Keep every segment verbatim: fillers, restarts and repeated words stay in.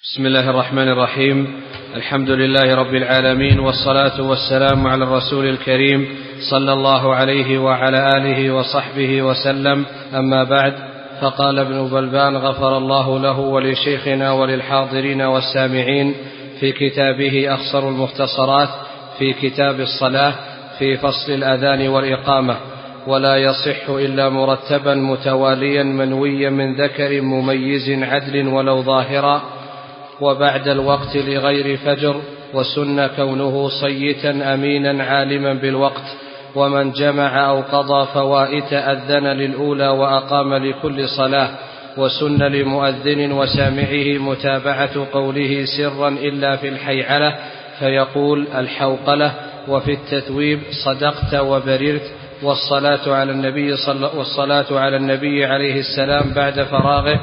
بسم الله الرحمن الرحيم. الحمد لله رب العالمين، والصلاة والسلام على الرسول الكريم صلى الله عليه وعلى آله وصحبه وسلم. أما بعد، فقال ابن بلبان غفر الله له ولشيخنا وللحاضرين والسامعين في كتابه أخصر المختصرات في كتاب الصلاة في فصل الأذان والإقامة: ولا يصح إلا مرتبا متواليا منويا من ذكر مميز عدل ولو ظاهرا، وبعد الوقت لغير فجر، وسن كونه صيتا أمينا عالما بالوقت، ومن جمع أو قضى فوائت أذن للأولى وأقام لكل صلاة، وسن لمؤذن وسامعه متابعة قوله سرا إلا في الحيعلة فيقول الحوقلة، وفي التثويب صدقت وبررت، والصلاة على النبي صلى والصلاة على النبي عليه السلام بعد فراغه،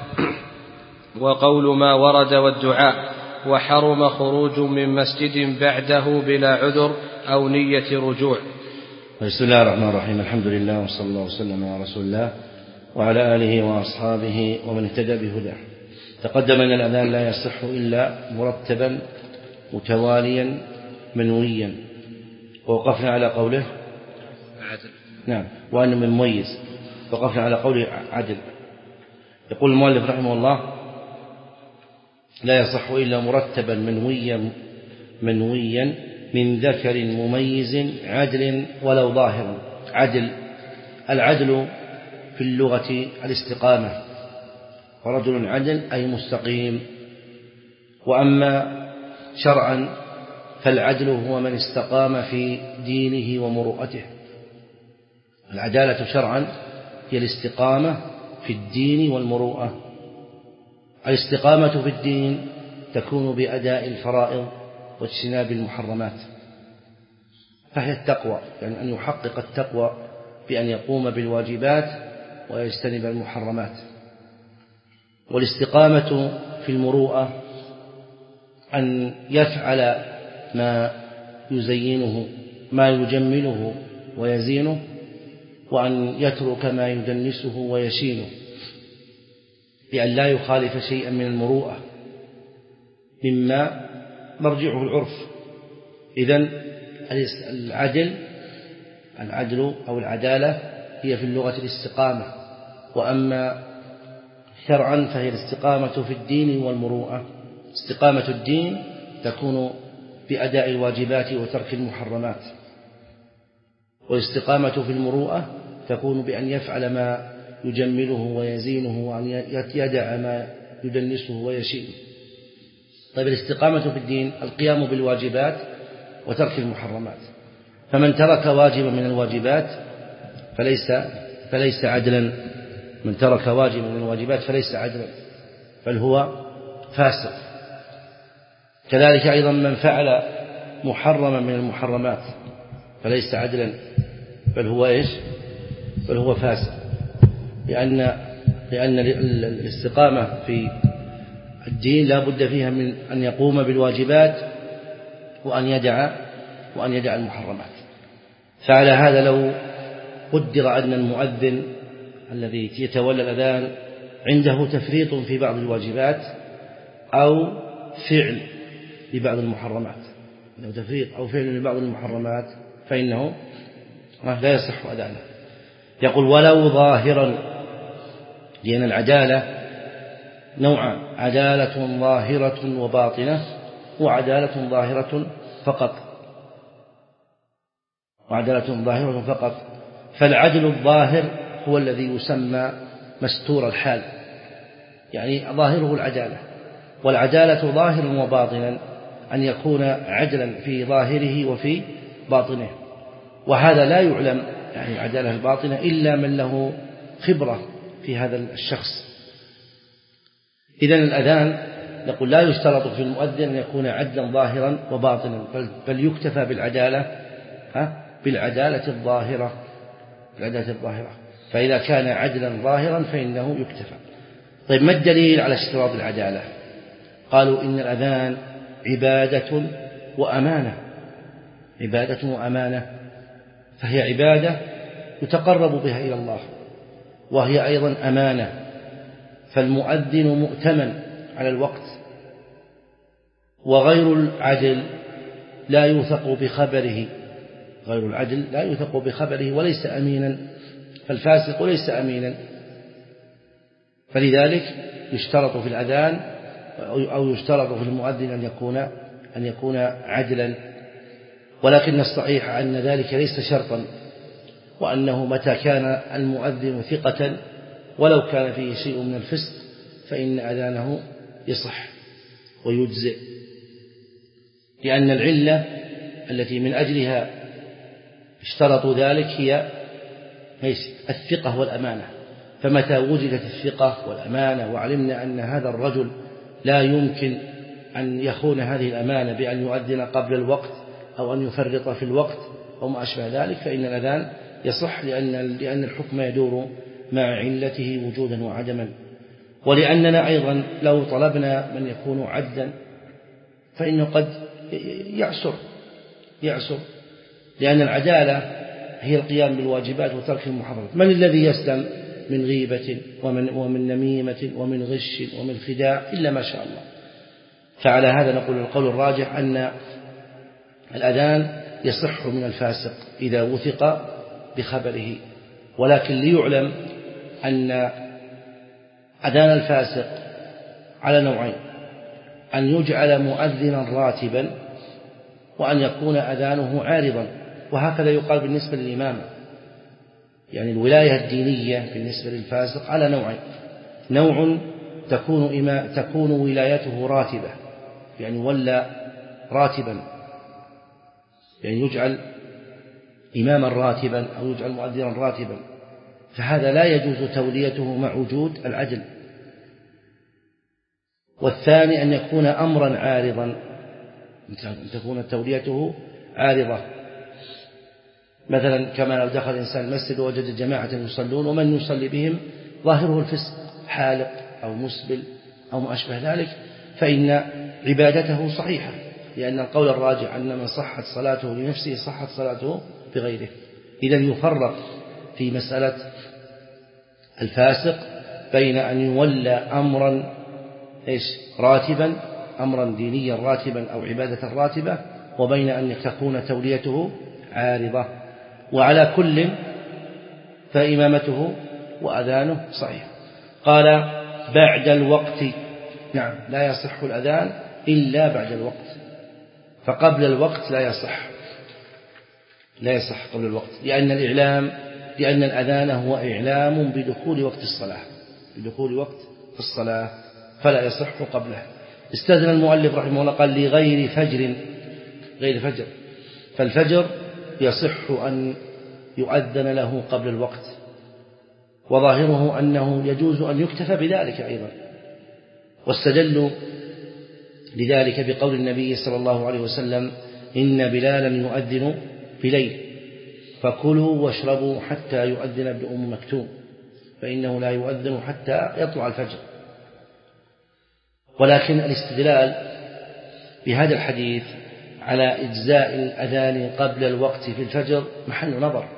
وقول ما ورد والدعاء، وحرم خروج من مسجد بعده بلا عذر أو نية رجوع. بسم الله الرحمن الرحيم. الحمد لله وصلى الله وسلم على رسول الله وعلى آله وأصحابه ومن اهتدى بهداه. تقدم أن الأذان لا يصح إلا مرتبا متواليا منويا، ووقفنا على قوله عدل. نعم، وأنه من مميز، وقفنا على قوله عدل. يقول المؤلف رحمه الله: لا يصح إلا مرتبا منويا منويا من ذكر مميز عدل ولو ظاهرا. عدل، العدل في اللغة الاستقامة، ورجل عدل أي مستقيم. وأما شرعا فالعدل هو من استقام في دينه ومروءته. العدالة شرعا هي الاستقامة في الدين والمروءة. الاستقامة في الدين تكون بأداء الفرائض واجتناب المحرمات، فهي التقوى، يعني أن يحقق التقوى بأن يقوم بالواجبات ويجتنب المحرمات. والاستقامة في المروءة أن يفعل ما يزينه ما يجمله ويزينه، وأن يترك ما يدنسه ويشينه، بأن لا يخالف شيئا من المروءة مما مرجعه العرف. إذن العدل العدل أو العدالة هي في اللغة الاستقامة، وأما شرعا فهي الاستقامة في الدين والمروءة. استقامة الدين تكون بأداء الواجبات وترك المحرمات، والاستقامة في المروءة تكون بأن يفعل ما يجمله ويزينه، وأن يدع ما يدنسه ويشينه. طيب، الاستقامة في الدين القيام بالواجبات وترك المحرمات. فمن ترك واجبا من الواجبات فليس فليس عدلا. من ترك واجبا من الواجبات فليس عدلا، بل هو فاسق. كذلك أيضا من فعل محرما من المحرمات فليس عدلا، بل هو إيش؟ بل هو فاسق. لأن لأن الاستقامة في الدين لا بد فيها من أن يقوم بالواجبات وأن يدع وأن يدع المحرمات. فعلى هذا لو قدر أن المؤذن الذي يتولى الأذان عنده تفريط في بعض الواجبات أو فعل لبعض المحرمات، لو تفريط أو فعل لبعض المحرمات فإنه لا يصح أذانه. يقول ولو ظاهرا، لأن العدالة نوعان: عدالة ظاهرة وباطنة، وعدالة ظاهرة فقط وعدالة ظاهرة فقط. فالعدل الظاهر هو الذي يسمى مستور الحال، يعني ظاهره العدالة. والعدالة ظاهرا وباطنا أن يكون عدلا في ظاهره وفي باطنه، وهذا لا يعلم، يعني العدالة الباطنة، إلا من له خبرة في هذا الشخص. إذن الأذان نقول لا يشترط في المؤذن أن يكون عدلا ظاهرا وباطنا، بل يكتفى بالعدالة ها بالعدالة الظاهرة بالعدالة الظاهرة فإذا كان عدلا ظاهرا فإنه يكتفى. طيب، ما الدليل على اشتراط العدالة؟ قالوا إن الأذان عبادة وأمانة عبادة وأمانة فهي عبادة يتقرب بها إلى الله، وهي أيضا أمانة. فالمؤذن مؤتمن على الوقت وغير العدل لا يوثق بخبره غير العدل لا يوثق بخبره وليس أمينا، فالفاسق ليس أمينا، فلذلك يشترط في الأذان أو يشترط في المؤذن أن يكون أن يكون عدلا، ولكن الصحيح أن ذلك ليس شرطا، وأنه متى كان المؤذن ثقة ولو كان فيه شيء من الفسق فإن أذانه يصح ويجزئ، لأن العلة التي من أجلها اشترطوا ذلك هي الثقة والأمانة، فمتى وجدت الثقة والأمانة وعلمنا أن هذا الرجل لا يمكن أن يخون هذه الأمانة بأن يؤذن قبل الوقت أو أن يفرط في الوقت أو ما أشبه ذلك، فإن الأذان يصح، لأن لأن الحكم يدور مع علته وجودا وعدما. ولأننا أيضا لو طلبنا من يكون عدلا فإنه قد يعسر يعسر لأن العدالة هي القيام بالواجبات وترك المحرمات. من الذي يسلم من غيبة ومن, ومن نميمة ومن غش ومن خداع إلا ما شاء الله؟ فعلى هذا نقول القول الراجح أن الأذان يصح من الفاسق إذا وثق بخبره، ولكن ليعلم أن أذان الفاسق على نوعين: أن يجعل مؤذنا راتبا، وأن يكون أذانه عارضا. وهكذا يقال بالنسبة للإمامة، يعني الولاية الدينية بالنسبة للفاسق على نوعين: نوع تكون, إما تكون ولايته راتبة، يعني ولا راتبا، يعني يجعل إماما راتبا أو يجعل مؤذنا راتبا، فهذا لا يجوز توليته مع وجود العدل. والثاني أن يكون أمرا عارضا، أن تكون توليته عارضة، مثلا كما لو دخل الإنسان المسجد ووجد جماعة يصلون ومن يصلي بهم ظاهره الفسق، حالق أو مسبل أو ما أشبه ذلك، فإن عبادته صحيحة، لأن القول الراجع أن من صحت صلاته لنفسه صحت صلاته بغيره. إذن يفرق في مسألة الفاسق بين أن يولى أمرا إيش راتبا، أمرا دينيا راتبا أو عبادة راتبة، وبين أن تكون توليته عارضة. وعلى كل فإمامته وأذانه صحيح. قال بعد الوقت، نعم لا يصح الأذان إلا بعد الوقت، فقبل الوقت لا يصح لا يصح قبل الوقت، لأن الإعلام لأن الأذان هو إعلام بدخول وقت الصلاة بدخول وقت الصلاة فلا يصح قبله. استثنى المؤلف رحمه الله قال لغير فجر غير فجر، فالفجر يصح أن يؤذن له قبل الوقت، وظاهره أنه يجوز أن يكتفى بذلك أيضا. واستدلوا لذلك بقول النبي صلى الله عليه وسلم: إن بلالا يؤذن بليل فكلوا واشربوا حتى يؤذن ابن أم مكتوم فإنه لا يؤذن حتى يطلع الفجر. ولكن الاستدلال بهذا الحديث على إجزاء الأذان قبل الوقت في الفجر محل نظر،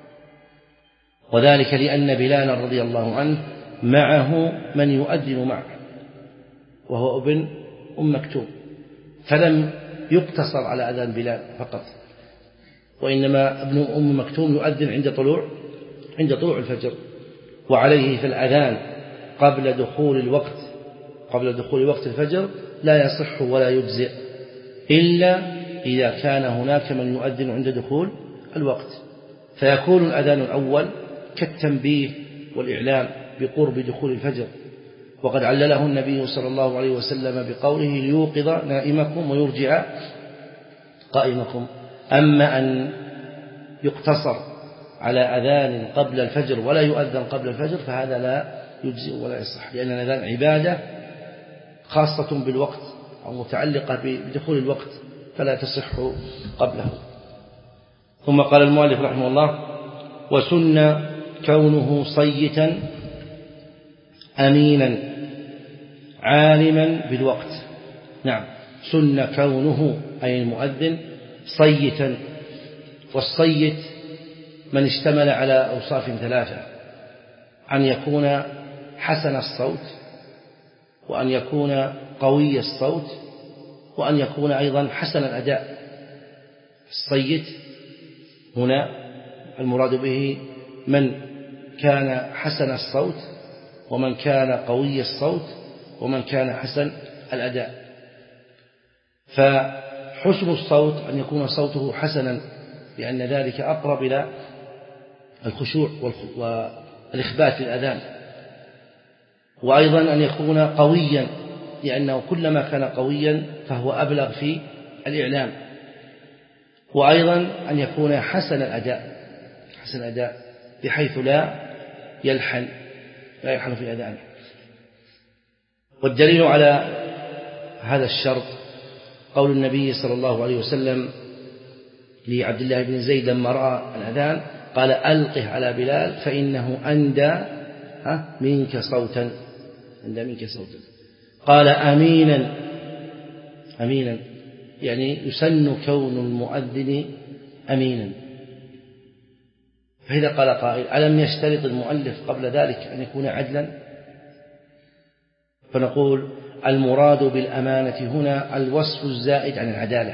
وذلك لأن بلالا رضي الله عنه معه من يؤذن معه وهو ابن أم مكتوم، فلم يقتصر على أذان بلال فقط، وإنما ابن أم مكتوم يؤذن عند طلوع عند طلوع الفجر. وعليه في الأذان قبل دخول الوقت قبل دخول وقت الفجر لا يصح ولا يجزئ إلا إذا كان هناك من يؤذن عند دخول الوقت، فيكون الأذان الأول كالتنبيه والإعلام بقرب دخول الفجر، وقد علله النبي صلى الله عليه وسلم بقوله: ليوقظ نائمكم ويرجع قائمكم. أما أن يقتصر على أذان قبل الفجر ولا يؤذن قبل الفجر فهذا لا يجزئ ولا يصح، لأن الأذان عبادة خاصة بالوقت أو متعلقة بدخول الوقت فلا تصح قبله. ثم قال المؤلف رحمه الله: وسن كونه صيتا أمينا عالما بالوقت. نعم، سن كونه أي المؤذن صيتا، والصيت من اشتمل على أوصاف ثلاثة: أن يكون حسن الصوت، وأن يكون قوي الصوت، وأن يكون أيضا حسن الأداء. الصيت هنا المراد به من كان حسن الصوت، ومن كان قوي الصوت، ومن كان حسن الأداء. فحسن الصوت أن يكون صوته حسنا، لأن ذلك أقرب إلى الخشوع والإخبات للأذان. وأيضا أن يكون قويا، لأنه كلما كان قويا فهو أبلغ في الإعلام. وأيضا أن يكون حسن الأداء، حسن الأداء بحيث لا يلحن لا يلحن في الأذان. والدليل على هذا الشرط قول النبي صلى الله عليه وسلم لعبد الله بن زيد لما رأى الأذان قال: ألقه على بلال فإنه أندى منك صوتا، أندى منك صوتا. قال: أمينا، أمينا يعني يسن كون المؤذن أمينا. فإذا قال قائل: ألم يشترط المؤلف قبل ذلك أن يكون عدلا؟ فنقول: المراد بالأمانة هنا الوصف الزائد عن العدالة،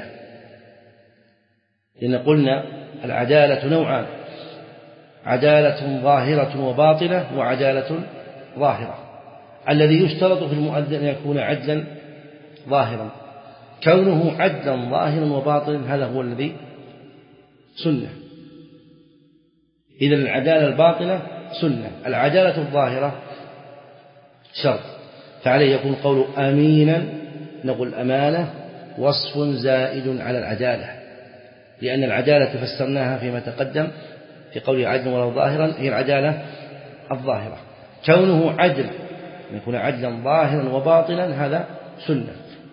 لأن قلنا العدالة نوعان: عدالة ظاهرة وباطنة، وعدالة ظاهرة. الذي يشترط في المؤذن أن يكون عدلا ظاهرا. كونه عدلا ظاهرا وباطنا هذا هو الذي سنة. إذن العدالة الباطنة سنة، العدالة الظاهرة شرط. فعليه يكون قول أمينا، نقول أمانة وصف زائد على العدالة، لأن العدالة فسرناها فيما تقدم في قوله عدلا ولو ظاهرا هي العدالة الظاهرة. كونه عدل يكون عدلا ظاهرا وباطنا هذا سنة.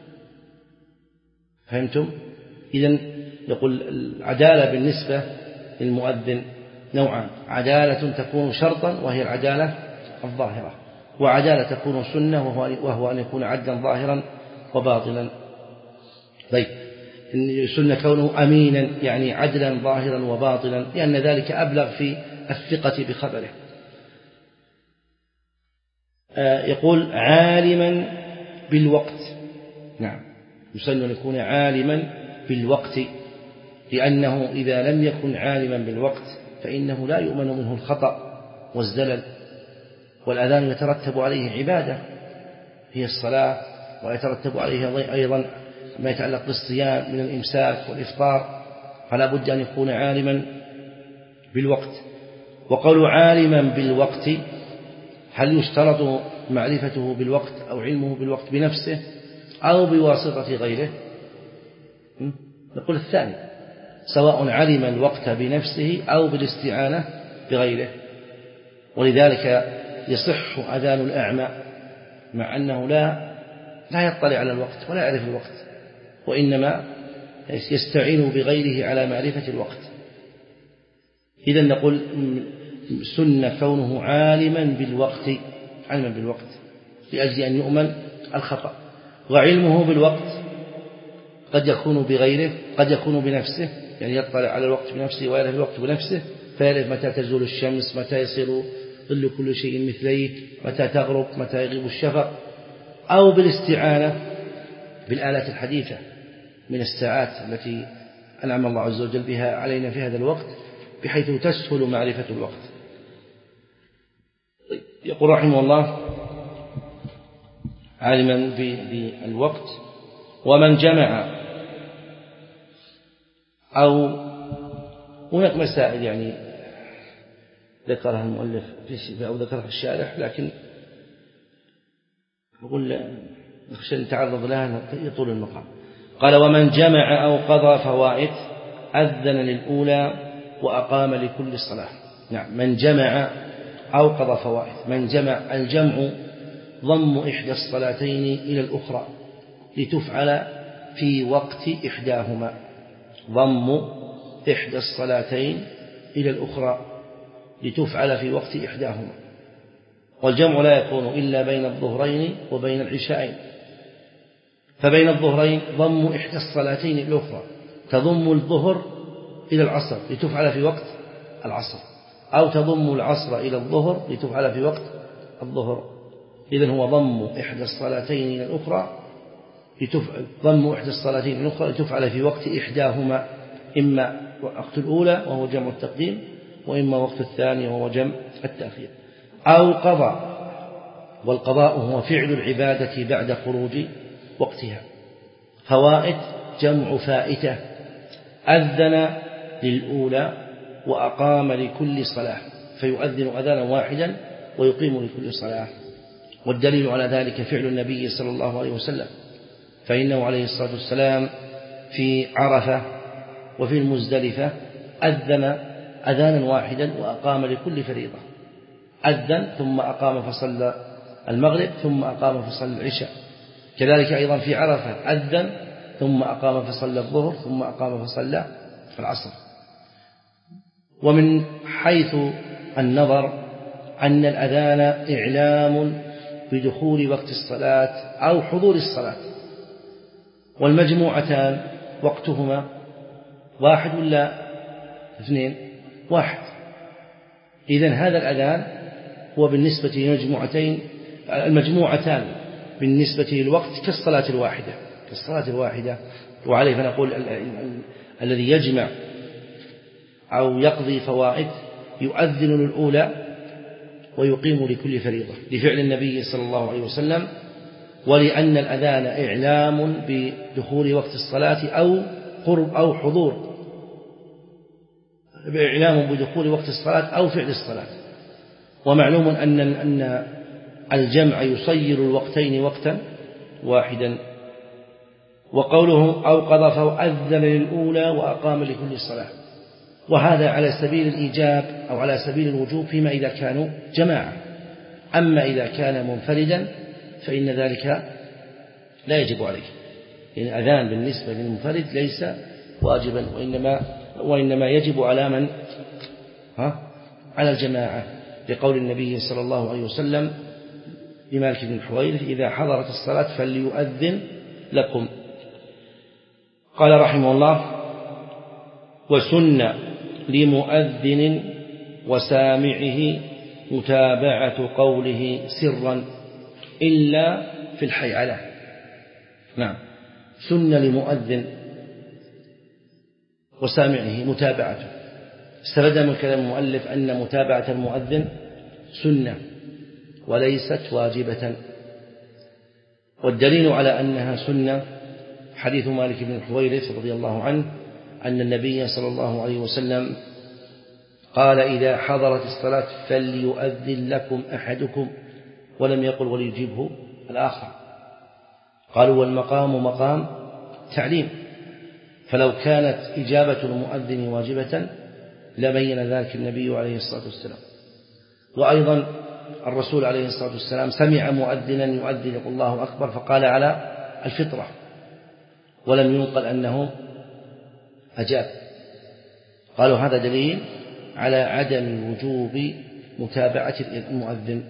فهمتم؟ إذن يقول العدالة بالنسبة للمؤذن نوعان: عدالة تكون شرطا وهي العدالة الظاهرة، وعدالة تكون سنة وهو أن يكون عدلا ظاهرا وباطنا. طيب، سنة كونه أمينا يعني عدلا ظاهرا وباطنا، لأن ذلك أبلغ في الثقة بخبره. يقول عالما بالوقت. نعم، يسن أن يكون عالما بالوقت، لأنه إذا لم يكن عالما بالوقت فإنه لا يؤمن منه الخطأ والزلل. والأذان يترتب عليه عبادة هي الصلاة، ويترتب عليه أيضا ما يتعلق بالصيام من الإمساك والإفطار، فلا بد أن يكون عالما بالوقت. وقول عالما بالوقت هل يشترط معرفته بالوقت أو علمه بالوقت بنفسه أو بواسطة غيره؟ نقول الثاني، سواء علم الوقت بنفسه أو بالاستعانة بغيره. ولذلك يصح أذان الأعمى مع أنه لا لا يطلع على الوقت ولا يعرف الوقت، وإنما يستعين بغيره على معرفة الوقت. إذن نقول سنة كونه عالما بالوقت، علما بالوقت لأجل أن يؤمن الخطأ. وعلمه بالوقت قد يكون بغيره، قد يكون بنفسه، يعني يطلع على الوقت بنفسه ويعرف الوقت بنفسه، فيعرف متى تزول الشمس، متى يصير ظل كل شيء مثليه، متى تغرب، متى يغيب الشفق. أو بالاستعانة بالآلات الحديثة من الساعات التي أنعم الله عز وجل بها علينا في هذا الوقت، بحيث تسهل معرفة الوقت. يقول رحمه الله عالما بالوقت. ومن جمع أو هناك مسائل يعني ذكرها المؤلف أو ذكرها الشارح، لكن نقول نخشى أن نتعرض لها يطول المقام. قال: ومن جمع أو قضى فوائد أذن للأولى وأقام لكل صلاة. نعم، من جمع أو قضى فوائد. من جمع، الجمع ضم إحدى الصلاتين إلى الأخرى لتفعل في وقت إحداهما. ضم إحدى الصلاتين إلى الأخرى لتفعل في وقت إحداهما. والجمع لا يكون إلا بين الظهرين وبين العشاءين. فبين الظهرين ضم إحدى الصلاتين إلى الأخرى، تضم الظهر إلى العصر لتفعل في وقت العصر، أو تضم العصر إلى الظهر لتفعل في وقت الظهر. إذن هو ضم إحدى الصلاتين إلى الأخرى ضم إحدى الصلاتين الأخرى لتفعل في وقت إحداهما، إما وقت الأولى وهو جمع التقديم، وإما وقت الثاني وهو جمع التأخير. أو قضاء، والقضاء هو فعل العبادة بعد خروج وقتها. فوائد جمع فائتة، أذن للأولى وأقام لكل صلاة، فيؤذن أذانا واحدا ويقيم لكل صلاة. والدليل على ذلك فعل النبي صلى الله عليه وسلم، فإنه عليه الصلاة والسلام في عرفة وفي المزدلفة أذن أذانا واحدا وأقام لكل فريضة، أذن ثم أقام فصلى المغرب ثم أقام فصلى العشاء. كذلك أيضا في عرفة أذن ثم أقام فصلى الظهر ثم أقام فصلى العصر. ومن حيث النظر أن الأذان إعلام بدخول وقت الصلاة أو حضور الصلاة، والمجموعتان وقتهما واحد ولا اثنين؟ واحد. إذن هذا الأذان هو بالنسبة للمجموعتين المجموعتان بالنسبة للوقت كالصلاة الواحدة كالصلاة الواحدة وعليه فنقول الذي يجمع أو يقضي فوائد يؤذن للأولى ويقيم لكل فريضة، لفعل النبي صلى الله عليه وسلم، ولأن الأذان إعلام بدخول وقت الصلاة أو قرب أو حضور، إعلام بدخول وقت الصلاة أو فعل الصلاة. ومعلوم أن أن الجمع يصير الوقتين وقتا واحدا. وقوله أو قضى فأذن للأولى وأقام لكل صلاة، وهذا على سبيل الإيجاب أو على سبيل الوجوب فيما إذا كانوا جماعة. أما إذا كان منفردا فإن ذلك لا يجب عليه، لأن يعني أذان بالنسبة للمنفرد ليس واجبا، وإنما وإنما يجب على من ها على الجماعة، لقول النبي صلى الله عليه وسلم لمالك بن الحويرث إذا حضرت الصلاة فليؤذن لكم. قال رحمه الله: وسن لمؤذن وسامعه متابعة قوله سرا إلا في الحيعلة. نعم، سن لمؤذن وسامعه متابعته. استفاد من كلام المؤلف أن متابعة المؤذن سنة وليست واجبة، والدليل على أنها سنة حديث مالك بن الحويرث رضي الله عنه أن النبي صلى الله عليه وسلم قال: إذا حضرت الصلاة فليؤذن لكم أحدكم، ولم يقل وليجيبه الآخر. قالوا: والمقام مقام تعليم، فلو كانت إجابة المؤذن واجبة لبين ذلك النبي عليه الصلاة والسلام. وأيضا الرسول عليه الصلاة والسلام سمع مؤذنا يؤذن يقول الله أكبر فقال على الفطرة، ولم ينقل أنه أجاب. قالوا هذا دليل على عدم وجوب متابعة المؤذن،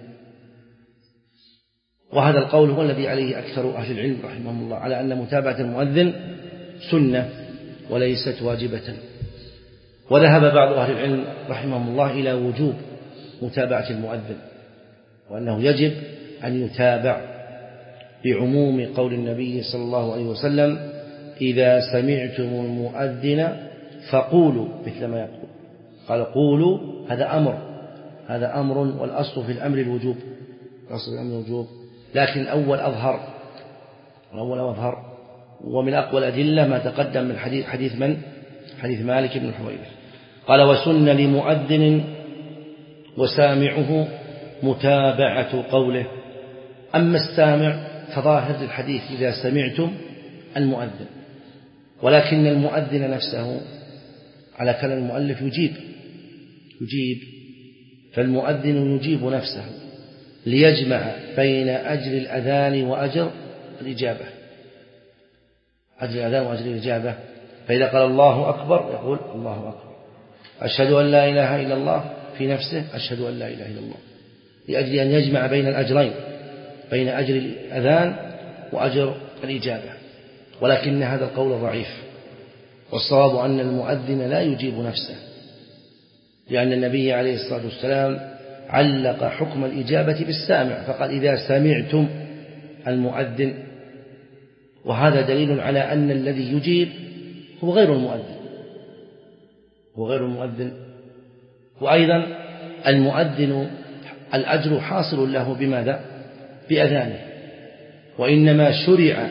وهذا القول هو الذي عليه أكثر أهل العلم رحمهم الله، على أن متابعة المؤذن سنة وليست واجبة. وذهب بعض أهل العلم رحمهم الله إلى وجوب متابعة المؤذن، وأنه يجب أن يتابع بعموم قول النبي صلى الله عليه وسلم: إذا سمعتم المؤذن فقولوا مثل ما يقول. قال قولوا، هذا أمر هذا أمر والأصل في الأمر الوجوب الأصل في الأمر الوجوب لكن الأول أظهر الأول أظهر ومن أقوى الأدلة ما تقدم من حديث حديث من حديث مالك بن الحويرث. قال: وسن لمؤذن وسامعه متابعة قوله. أما السامع فظاهر الحديث إذا سمعتم المؤذن، ولكن المؤذن نفسه على كلام المؤلف يجيب يجيب فالمؤذن يجيب نفسه ليجمع بين أجر الأذان وأجر الإجابة أجر الأذان وأجر الإجابة. فإذا قال الله أكبر يقول الله أكبر، أشهد أن لا إله إلا الله في نفسه أشهد أن لا إله إلا الله، لأجل أن يجمع بين الأجرين، بين أجر الأذان وأجر الإجابة. ولكن هذا القول ضعيف، والصواب أن المؤذن لا يجيب نفسه، لأن النبي عليه الصلاة والسلام علق حكم الإجابة بالسامع، فقال: إذا سمعتم المؤذن، وهذا دليل على أن الذي يجيب هو غير المؤذن، هو غير المؤذن. وأيضا المؤذن الأجر حاصل له بماذا؟ بأذانه، وإنما شرع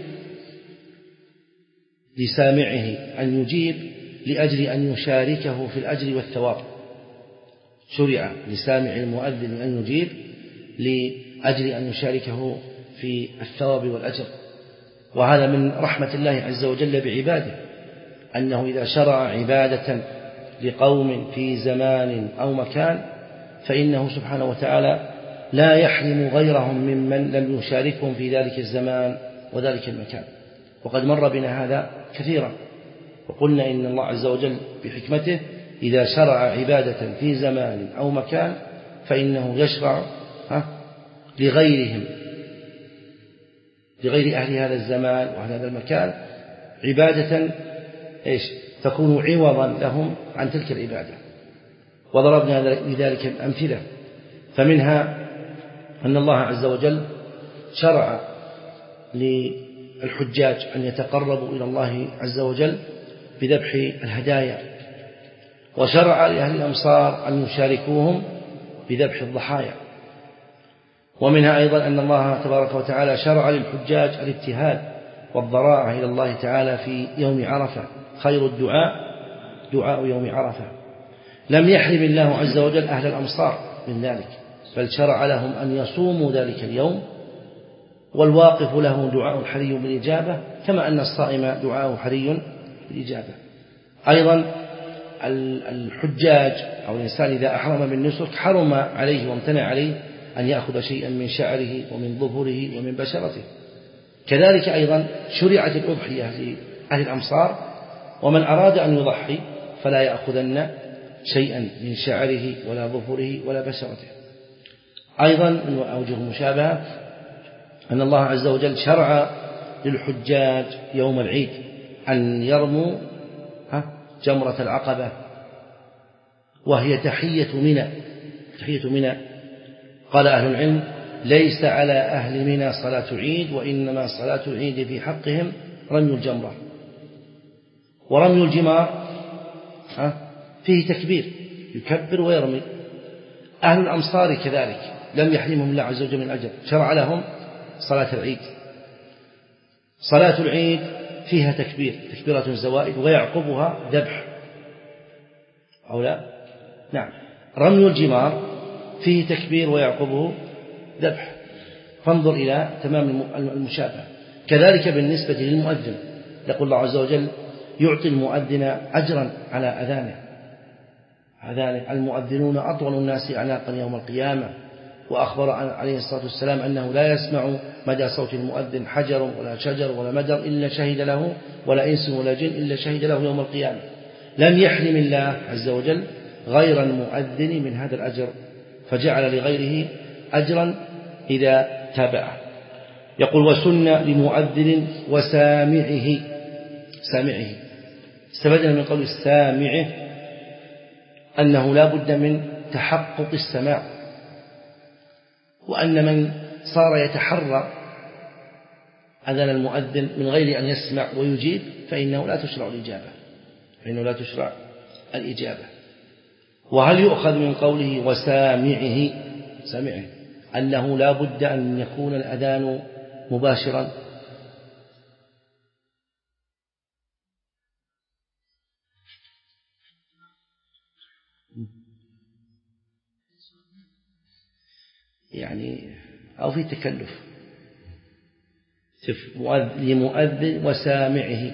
لسامعه أن يجيب لأجل أن يشاركه في الأجر والثواب. شرع لسامع المؤذن أن يجيب لأجل أن يشاركه في الثواب والأجر. وهذا من رحمة الله عز وجل بعباده، أنه إذا شرع عبادة لقوم في زمان أو مكان فإنه سبحانه وتعالى لا يحرم غيرهم ممن لم يشاركهم في ذلك الزمان وذلك المكان. وقد مر بنا هذا كثيرا، وقلنا إن الله عز وجل بحكمته إذا شرع عبادة في زمان أو مكان فإنه يشرع لغيرهم، لغير أهل هذا الزمان وأهل هذا المكان عبادة إيش تكون عوضا لهم عن تلك العبادة. وضربنا لذلك أمثلة، فمنها أن الله عز وجل شرع للحجاج أن يتقربوا إلى الله عز وجل بذبح الهدايا، وشرع لأهل الأمصار أن يشاركوهم بذبح الضحايا. ومنها أيضا أن الله تبارك وتعالى شرع للحجاج الابتهال والضراعة إلى الله تعالى في يوم عرفة، خير الدعاء دعاء يوم عرفة. لم يحرم الله عز وجل أهل الأمصار من ذلك، بل شرع لهم أن يصوموا ذلك اليوم، والواقف له دعاء حري بالإجابة كما أن الصائم دعاء حري بالإجابة. أيضا الحجاج أو الإنسان إذا أحرم بالنسك حرم عليه وامتنع عليه أن يأخذ شيئا من شعره ومن ظفره ومن بشرته. كذلك أيضا شرعت الأضحية لأهل الأمصار، ومن أراد أن يضحي فلا يأخذن شيئا من شعره ولا ظفره ولا بشرته. أيضا من أوجه المشابهة أن الله عز وجل شرع للحجاج يوم العيد أن يرموا جمرة العقبة، وهي تحية منى. تحية منى قال أهل العلم ليس على أهل منى صلاة عيد، وإنما صلاة العيد في حقهم رمي الجمرة. ورمي الجمار فيه تكبير، يكبر ويرمي. أهل الأمصار كذلك لم يحرمهم الله عز وجل من أجر، شرع لهم صلاة العيد. صلاة العيد فيها تكبير، تكبيرة زوائد، ويعقبها ذبح أو لا؟ نعم. رمي الجمار فيه تكبير ويعقبه ذبح، فانظر إلى تمام المشابهة. كذلك بالنسبة للمؤذن، يقول الله عز وجل يعطي المؤذن أجرا على أذانه. أذانه المؤذنون أطول الناس أعناقا يوم القيامة. وأخبر عليه الصلاة والسلام أنه لا يسمع مدى صوت المؤذن حجر ولا شجر ولا مدر إلا شهد له، ولا إنس ولا جن إلا شهد له يوم القيامة. لم يحرم الله عز وجل غير المؤذن من هذا الأجر، فجعل لغيره أجرا إذا تابعه. يقول وسن لمؤذن وسامعه. سامعه استفدنا من قول السامعه أنه لا بد من تحقق السماع، وأن من صار يتحرى أذان المؤذن من غير أن يسمع ويجيب فإنه لا تشرع الإجابة، فإنه لا تشرع الإجابة. وهل يؤخذ من قوله وسامعه سامعه أنه لا بد أن يكون الأذان مباشرا؟ يعني أو في تكلف لمؤذن وسامعه.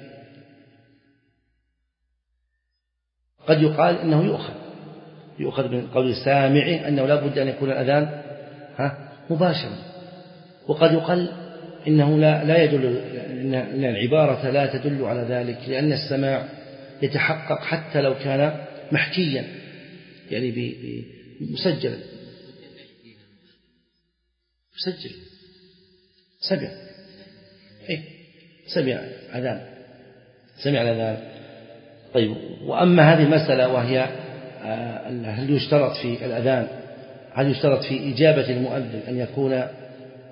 قد يقال إنه يؤخذ يؤخذ من قول سامعه أنه لا بد أن يكون الأذان ها مباشرا، وقد يقال إنه لا لا يدل، إن العبارة لا تدل على ذلك، لأن السماع يتحقق حتى لو كان محكيا، يعني مسجلا مسجل سمع إيه سمع أذان سمع الأذان. طيب، وأما هذه المسألة وهي هل يشترط في الأذان هل يشترط في إجابة المؤذن أن يكون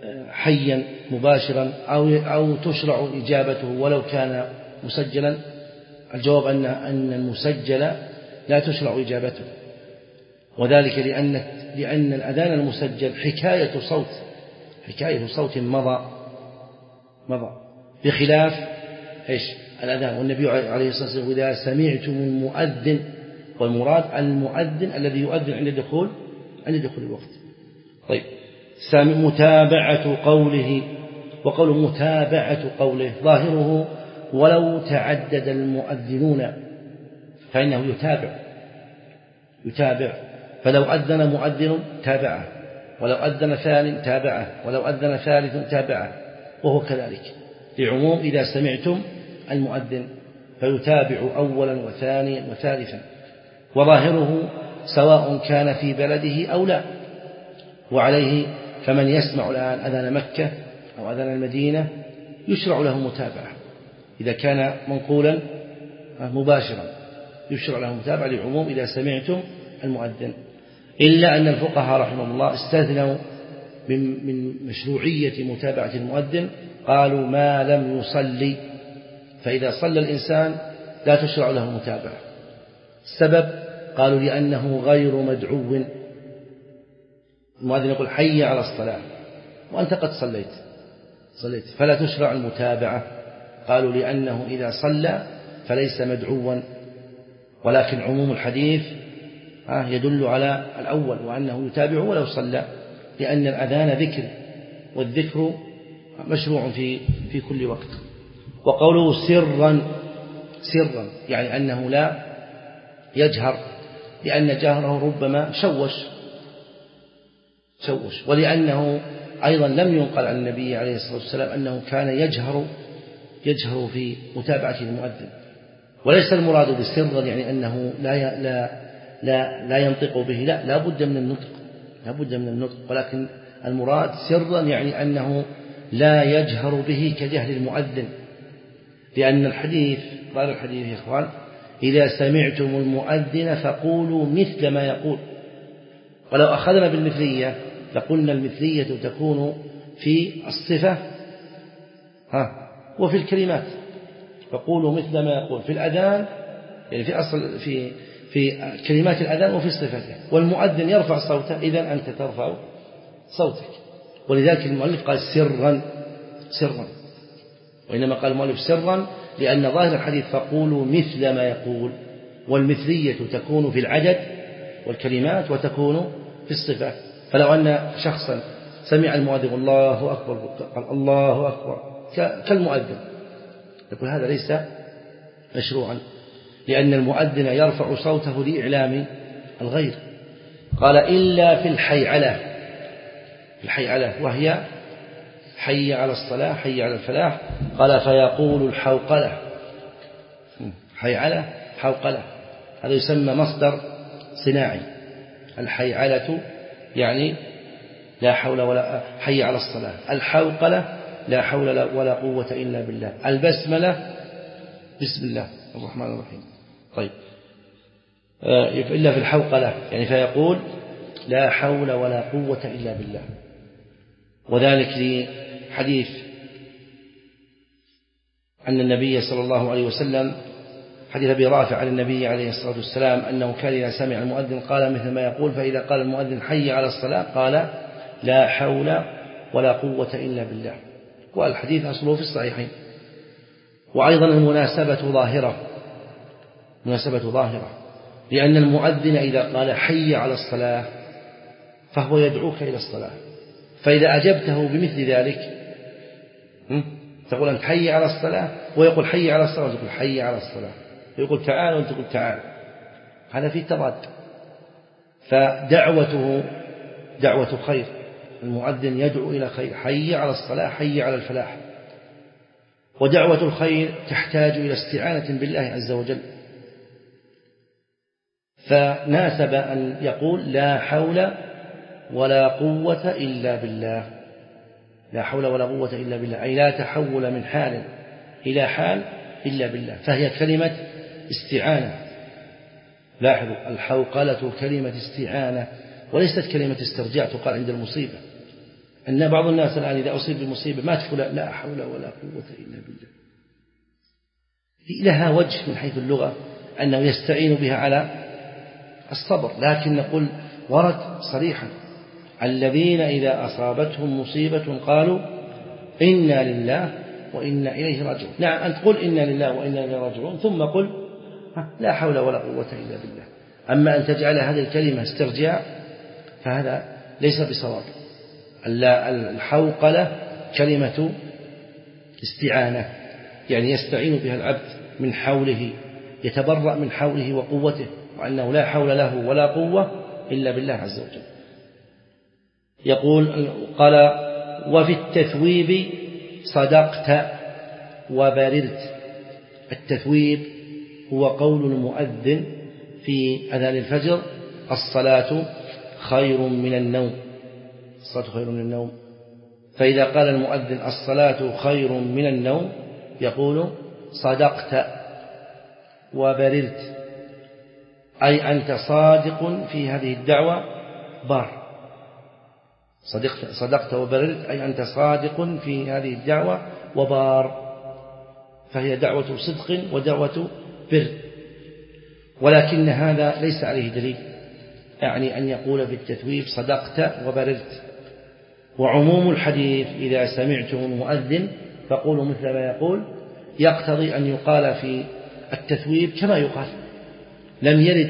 حيا مباشرا أو أو تشرع إجابته ولو كان مسجلا؟ الجواب أن أن المسجل لا تشرع إجابته، وذلك لأن لأن الأذان المسجل حكاية صوت حكاية صوت مضى مضى بخلاف إيش الأذان. والنبي عليه الصلاة والسلام إذا سمعتم المؤذن، والمراد المؤذن الذي يؤذن عند دخول عند دخول الوقت. طيب، متابعة قوله، وقول متابعة قوله ظاهره ولو تعدد المؤذنون فإنه يتابع يتابع فلو أذن مؤذن تابعه، ولو أذن ثان تابعه، ولو أذن ثالث تابعه، وهو كذلك لعموم إذا سمعتم المؤذن فيتابع أولا وثانيا وثالثا. وظاهره سواء كان في بلده أو لا، وعليه فمن يسمع الآن أذان مكة أو أذان المدينة يشرع له متابعة إذا كان منقولا مباشرا، يشرع له متابعة لعموم إذا سمعتم المؤذن. إلا أن الفقهاء رحمهم الله استثنوا من من مشروعية متابعة المؤذن، قالوا ما لم يصلي، فإذا صلى الإنسان لا تشرع له متابعة. السبب قالوا لأنه غير مدعو، المؤذن يقول حي على الصلاة وأنت قد صليت صليت فلا تشرع المتابعة. قالوا لأنه إذا صلى فليس مدعوا، ولكن عموم الحديث يدل على الأول وأنه يتابع ولو صلى، لأن الأذان ذكر، والذكر مشروع في في كل وقت. وقوله سرا سرا يعني أنه لا يجهر، لأن جهره ربما شوش شوش ولأنه أيضا لم ينقل عن النبي عليه الصلاة والسلام أنه كان يجهر يجهر في متابعة المؤذن. وليس المراد بسرا يعني أنه لا لا لا لا ينطق به، لا لا بد من النطق لا بد من النطق ولكن المراد سرا يعني أنه لا يجهر به كجهل المؤذن، لأن الحديث قال الحديث يا إخوان إذا سمعتم المؤذن فقولوا مثل ما يقول. ولو أخذنا بالمثلية لقلنا المثلية تكون في الصفة ها وفي الكلمات، فقولوا مثل ما يقول في الأذان يعني في أصل في في كلمات الأذان وفي صفته، والمؤذن يرفع صوته إذن أنت ترفع صوتك. ولذلك المؤلف قال سرا سرا، وإنما قال المؤلف سرا لأن ظاهر الحديث فقولوا مثل ما يقول، والمثلية تكون في العدد والكلمات وتكون في الصفة. فلو أن شخصا سمع المؤذن الله أكبر قال الله أكبر كالمؤذن يقول هذا ليس مشروعا، لأن المؤذن يرفع صوته لإعلام الغير. قال إلا في الحيعلة الحيعلة وهي حي على الصلاة حي على الفلاح. قال فيقول الحوقلة حيعلة حوقلة، هذا يسمى مصدر صناعي. الحيعلة يعني لا حول ولا حي على الصلاة، الحوقلة لا حول ولا قوة إلا بالله، البسملة بسم الله الرحمن الرحيم. طيب إلا في الحوقلة يعني فيقول لا حول ولا قوة إلا بالله. وذلك لحديث أن النبي صلى الله عليه وسلم حديث أبي رافع عن النبي عليه الصلاة والسلام أنه كان إذا سمع المؤذن قال مثل ما يقول، فإذا قال المؤذن حي على الصلاة قال لا حول ولا قوة إلا بالله. والحديث أصله في الصحيحين. وأيضا المناسبة ظاهرة مناسبة ظاهرة لأن المؤذن إذا قال حي على الصلاة فهو يدعوك إلى الصلاة، فإذا أجبته بمثل ذلك تقول أنت حي على الصلاة ويقول حي على الصلاة وتقول حي على الصلاة، يقول تعال وأنت تقول تعال، هذا فيه تضاد. فدعوته دعوة خير، المؤذن يدعو إلى خير، حي على الصلاة حي على الفلاح. ودعوة الخير تحتاج إلى استعانة بالله عز وجل، فناسب أن يقول لا حول ولا قوة إلا بالله، لا حول ولا قوة إلا بالله، أي لا تحول من حال إلى حال إلا بالله، فهي كلمة استعانة. لاحظوا الحوقلة كلمة استعانة وليست كلمة استرجاع تقال عند المصيبة، أن بعض الناس الآن إذا أصيب بمصيبة مات فلان لا حول ولا قوة إلا بالله، لها وجه من حيث اللغة أنه يستعين بها على الصبر، لكن نقول ورد صريحا الذين إذا أصابتهم مصيبة قالوا إنا لله وإنا إليه راجعون. نعم أن تقول إنا لله وإنا إليه راجعون ثم قل لا حول ولا قوة إلا بالله. أما أن تجعل هذه الكلمة استرجاع فهذا ليس بصواب. الحوقلة كلمة استعانة، يعني يستعين بها العبد من حوله، يتبرأ من حوله وقوته، وأنه لا حول له ولا قوة إلا بالله عز وجل. يقول قال وفي التثويب صدقت وبررت. التثويب هو قول المؤذن في أذان الفجر الصلاة خير من النوم، الصلاة خير من النوم. فإذا قال المؤذن الصلاة خير من النوم يقول صدقت وبررت، أي أنت صادق في هذه الدعوة بار. صدقت, صدقت وبررت أي أنت صادق في هذه الدعوة وبار، فهي دعوة صدق ودعوة بر. ولكن هذا ليس عليه دليل، يعني أن يقول في التثويب صدقت وبررت. وعموم الحديث إذا سمعتم المؤذن فقولوا مثل ما يقول يقتضي أن يقال في التثويب كما يقال. لم يرد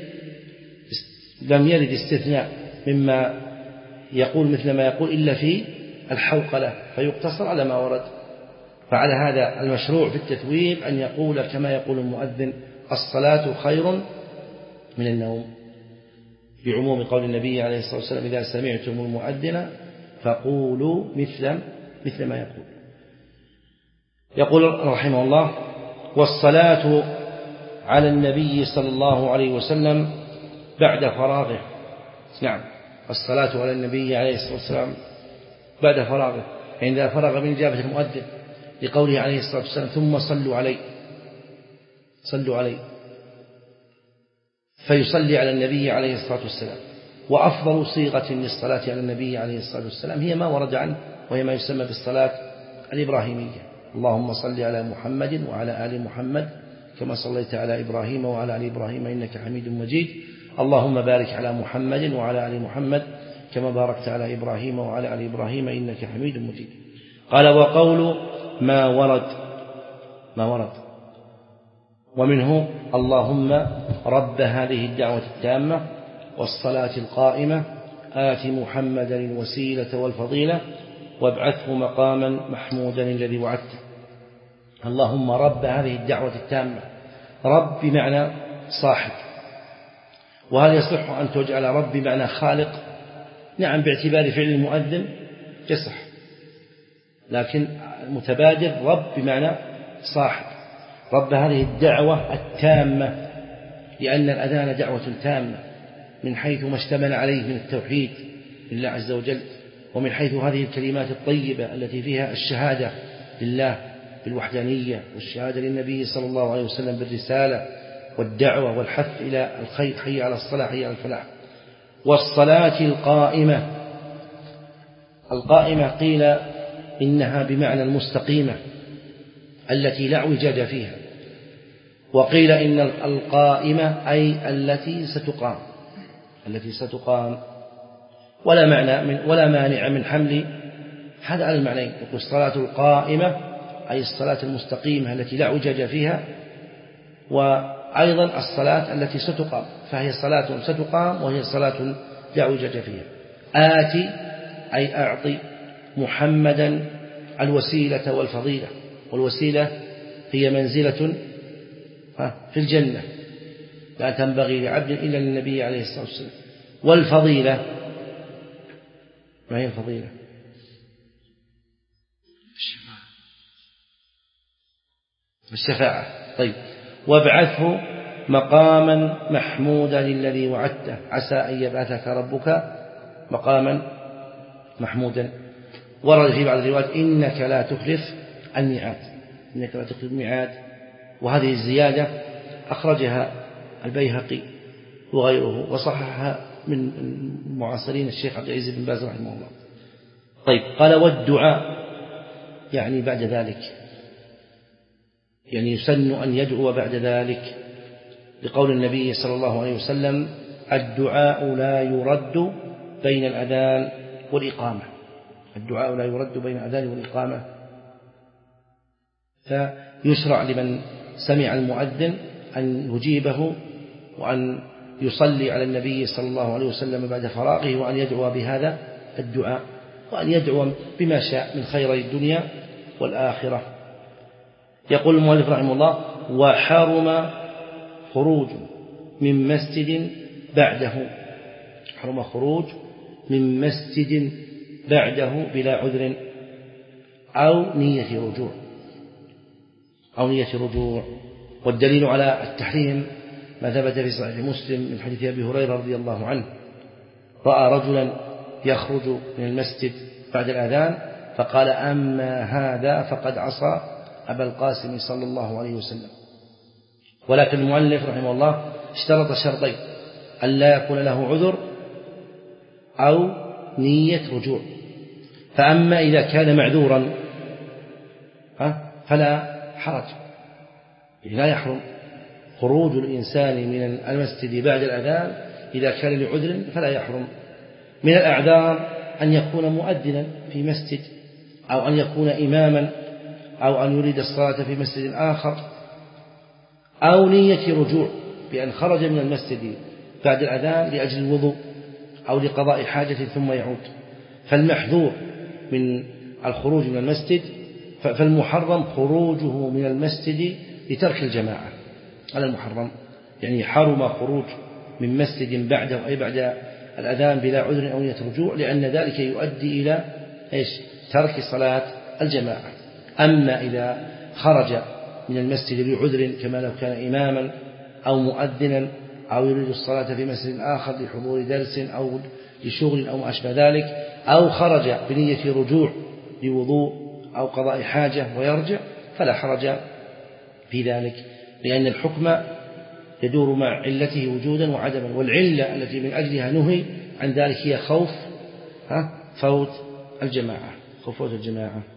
لم يرد استثناء مما يقول مثل ما يقول إلا في الحوقلة، فيقتصر على ما ورد. فعلى هذا المشروع في التثويب أن يقول كما يقول المؤذن الصلاة خير من النوم، بعموم قول النبي عليه الصلاة والسلام إذا سمعتم المؤذن فقولوا مثل مثل ما يقول. يقول رحمه الله والصلاة على النبي صلى الله عليه وسلم بعد فراغه. نعم الصلاة على النبي عليه الصلاة والسلام بعد فراغه، عند فرغ من إجابة المؤذن، لقوله عليه الصلاة والسلام ثم صلوا علي صلوا علي فيصلي على النبي عليه الصلاة والسلام. وأفضل صيغة للصلاة على النبي عليه الصلاة والسلام هي ما ورد عنه، وهي ما يسمى بالصلاة الإبراهيمية. اللهم صل على محمد وعلى آل محمد كما صليت على إبراهيم وعلى آل إبراهيم إنك حميد مجيد. اللهم بارك على محمد وعلى آل محمد كما باركت على إبراهيم وعلى آل إبراهيم إنك حميد مجيد. قال وقول ما ورد ما ورد ومنه اللهم رب هذه الدعوة التامة والصلاة القائمة آت محمدا الوسيلة والفضيلة وابعثه مقاما محمودا الذي وعدته. اللهم رب هذه الدعوة التامة، رب بمعنى صاحب، وهل يصح أن تجعل رب بمعنى خالق؟ نعم باعتبار فعل المؤذن يصح، لكن المتبادر رب بمعنى صاحب، رب هذه الدعوة التامة، لأن الأذان دعوة تامة من حيث ما اشتمل عليه من التوحيد لله عز وجل، ومن حيث هذه الكلمات الطيبة التي فيها الشهادة لله بالوحدانية، والشهادة للنبي صلى الله عليه وسلم بالرسالة، والدعوة والحث إلى الخير، حي على الصلاة حي على الفلاح. والصلاة القائمة، القائمة قيل إنها بمعنى المستقيمة التي لا اعوجاج فيها، وقيل إن القائمة أي التي ستقام التي ستقام ولا معنى من ولا مانع من حمل هذا على المعنيين. يقول الصلاة القائمة أي الصلاة المستقيمة التي لا اعوجاج فيها، وأيضا الصلاة التي ستقام، فهي صلاة ستقام وهي صلاة لا اعوجاج فيها. آتي أي أعطي محمدا الوسيلة والفضيلة، والوسيلة هي منزلة في الجنة لا تنبغي لعبد إلا للنبي عليه الصلاة والسلام. والفضيلة ما هي الفضيلة؟ الشفاعة. طيب وابعثه مقاما محمودا الذي وعدته عسى أن يبعثك ربك مقاما محمودا. ورد في بعض الروايات إنك لا تخلف الميعاد، إنك لا تخلف الميعاد، وهذه الزيادة أخرجها البيهقي وغيره وصححها من معاصرين الشيخ عبد العزيز بن باز رحمه الله. طيب قال والدعاء يعني بعد ذلك، يعني يسن أن يدعو بعد ذلك، لقول النبي صلى الله عليه وسلم الدعاء لا يرد بين الأذان والإقامة، الدعاء لا يرد بين الأذان والإقامة. فيشرع لمن سمع المؤذن أن يجيبه وأن يصلي على النبي صلى الله عليه وسلم بعد فراغه، وأن يدعو بهذا الدعاء، وأن يدعو بما شاء من خيري الدنيا والآخرة. يقول المؤلف رحمه الله وحرم خروج من مسجد بعده، حرم خروج من مسجد بعده بلا عذر أو نية رجوع أو نية رجوع. والدليل على التحريم ما ثبت في صحيح مسلم من حديث أبي هريرة رضي الله عنه، رأى رجلا يخرج من المسجد بعد الأذان فقال أما هذا فقد عصى أبا القاسم صلى الله عليه وسلم. ولكن المؤلف رحمه الله اشترط شرطين: أن لا يكون له عذر أو نية رجوع. فأما إذا كان معذورا فلا حرج، لا يحرم خروج الإنسان من المسجد بعد الأذان إذا كان لعذر فلا يحرم. من الأعذار أن يكون مؤذنا في مسجد، أو أن يكون إماما، أو أن يريد الصلاة في مسجد آخر، أو نية رجوع بأن خرج من المسجد بعد الأذان لأجل الوضوء أو لقضاء حاجة ثم يعود. فالمحذور من الخروج من المسجد، فالمحرم خروجه من المسجد لترك الجماعة على المحرم، يعني حرم خروج من مسجد بعده أي بعد الأذان بلا عذر أو نية رجوع، لأن ذلك يؤدي إلى إيش؟ ترك صلاة الجماعة. أما إذا خرج من المسجد لعذر كما لو كان إماما أو مؤذنا أو يريد الصلاة في مسجد آخر لحضور درس أو لشغل أو ما أشبه ذلك، أو خرج بنية رجوع لوضوء أو قضاء حاجة ويرجع، فلا حرج في ذلك، لأن الحكم يدور مع علته وجودا وعدما، والعلة التي من أجلها نهي عن ذلك هي خوف فوت الجماعة خوف فوت الجماعة